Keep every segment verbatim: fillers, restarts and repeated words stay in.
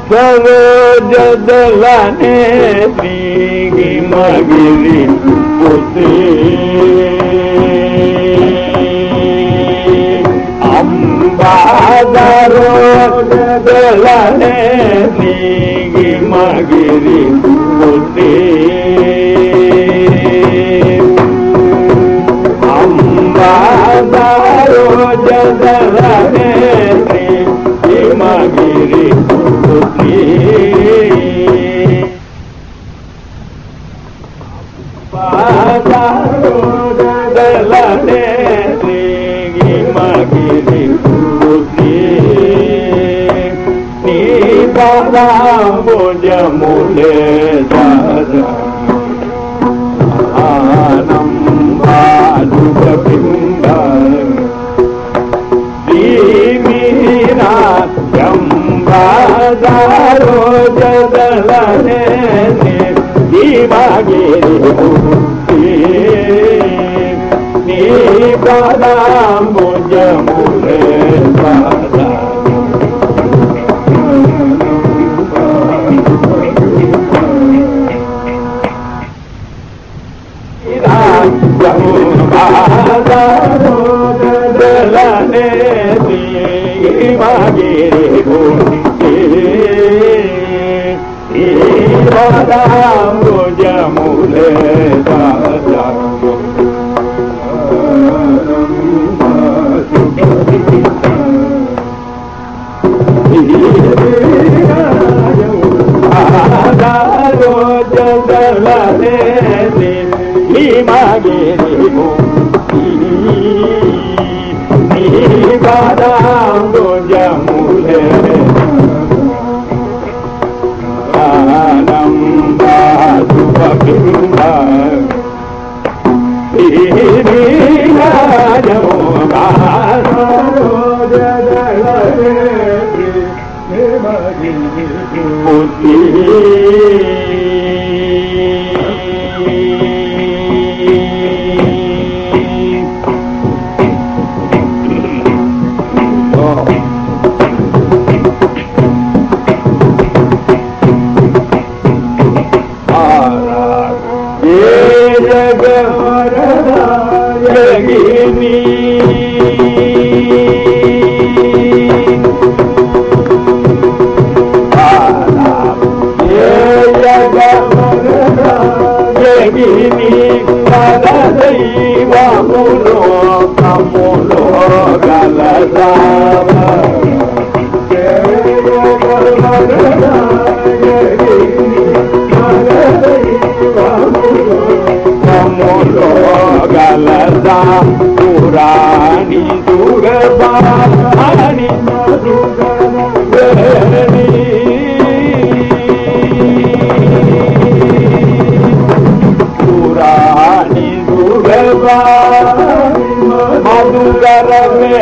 సరోజదలనే శ్రీమగిరి పుత్రి అంబాదరోజదలనే శ్రీమగిరి పుత్రి అంబాదరోజదలనే శ్రీమగిరి పుత్రి అంబాదరోజదలనే శ్రీమగిరి పుత్రి నీ పాదాంబుజములే సదా ఆనంబాదుబింబ అంబాదరోజదలనే శ్రీమగిరి పుత్రి నీ పాదాంబుజములే సదా అంబాదరోజదలనే శ్రీమగిరి పుత్రి నీ పాదాంబుజములే సదా అంబాదరోజదలనే శ్రీమగిరి పుత్రి నీ పాదాంబుజములే ఆనంబాదుబింబ అంబాదరోజదలనే శ్రీమగిరి పుత్రి జగవరదాయగిని జగవరదాయగిని పరదైవములో కములో గలదావ కములో గలదా పురాణి దుర్గపాణి దుర్గని పురాణి దుర్గపాణి మధుకరమే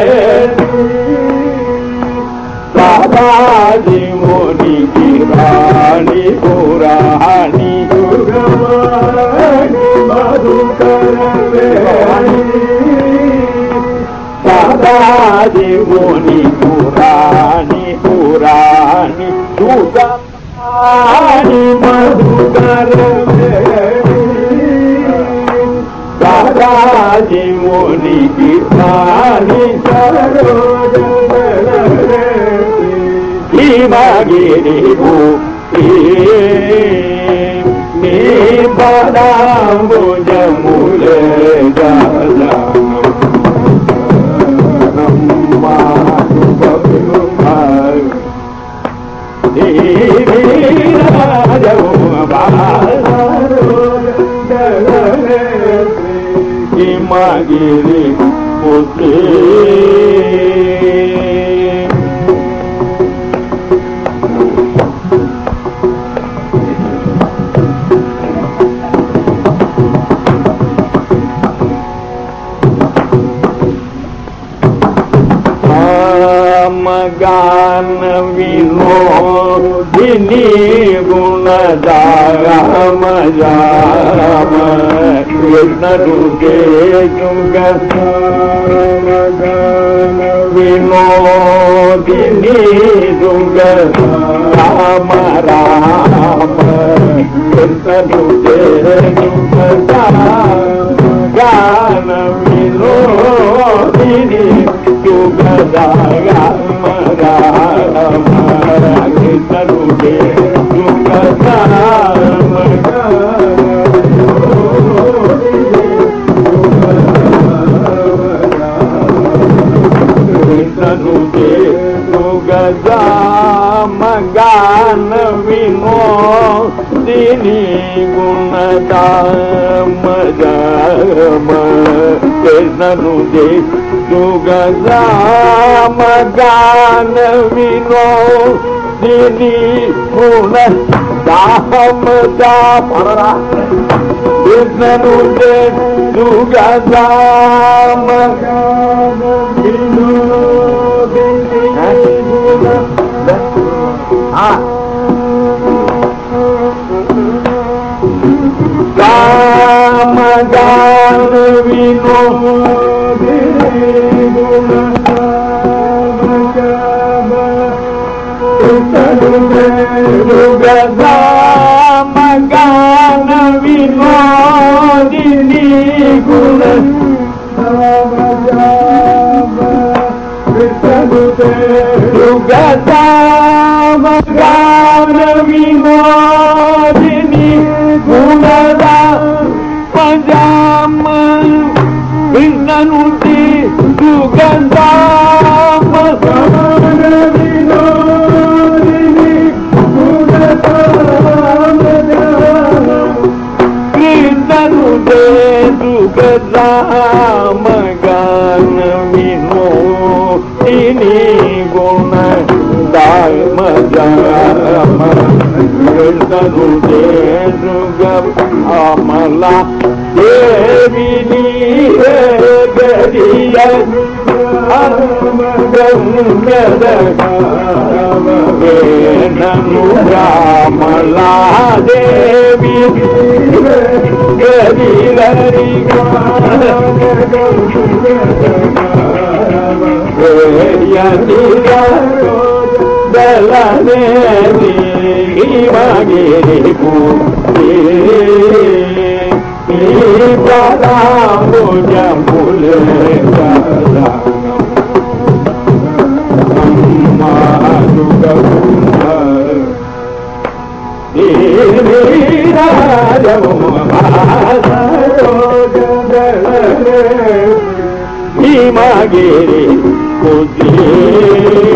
సాదాజిమునికి రాణి పురాణి దుర్గపాణి మధుకరమే సాదాజిముని పురాణి పురాణి దుర్గపాణి మధుకరమే సాదాజిమునికి రాణి సరోజదలనే శ్రీమగిరి పుత్రి నీ పాదాంబుజములే సదా అంబాదుబింబ అంబాదరోజదలనే శ్రీమగిరి పుత్రి गान विनोदिनी गुणदाम जाम कृष्ण दुगे जुग गान विनोदिनी दुग ರಾಮ ರಾಮ ಕೃಷ್ಣನು ಜೇನು ಗಾನ ವಿನೋದಿನಿ ಯುಗದ ರಾಮ ರಾಮ ಕೃಷ್ಣನು ಜೇನು ರಾಮ ಕೃಷ್ಣನು ಜೇನು ಗಾನ ವಿನೋದಿನಿ ಗುಣದ ಮಜಮ ಕೃಷ್ಣನು ಜೇನು ಗಾನ ವಿನೋದಿನಿ ಗುಣದ ಮಜ ಪರ ಕೃಷ್ಣನು ಜೇನು ಗಾನ ರಾಮ ಗಾನ ವಿನೋದಿನಿ ರಾಮ ಗಾನ ವಿನೋದಿನಿ ಗುಣ ಯುಗದಾಮ ಗಾನ ವಿನೋದಿನಿ ಗುಣದ ಪಜಾಮ ಕೃಷ್ಣನು ಯುಗದಾಮ ಗಾನ ವಿನೋದಿನಿ ಗುಣದ ಕೃಷ್ಣನು ಯುಗದಾಮ ಗಾನ ವಿನೋದಿನಿ ಗುಣ ದಾಮ ಜಾಮ ಕೃಷ್ಣನು ಜೇನುಗ ಅಮಲ ದೇವಿನಿ ಗರಿಯ ಗಂಗದ ವೇಣನು ರಾಮಲ ದೇವಿ ಗರಿಲರಿ ದಲನೆ ಮಗಿರಿ ಪೂಜೆ ಪ್ರಾರಂಭ ಮುಲೆ ಭೀಮಗಿರಿ ಪೂಜೆ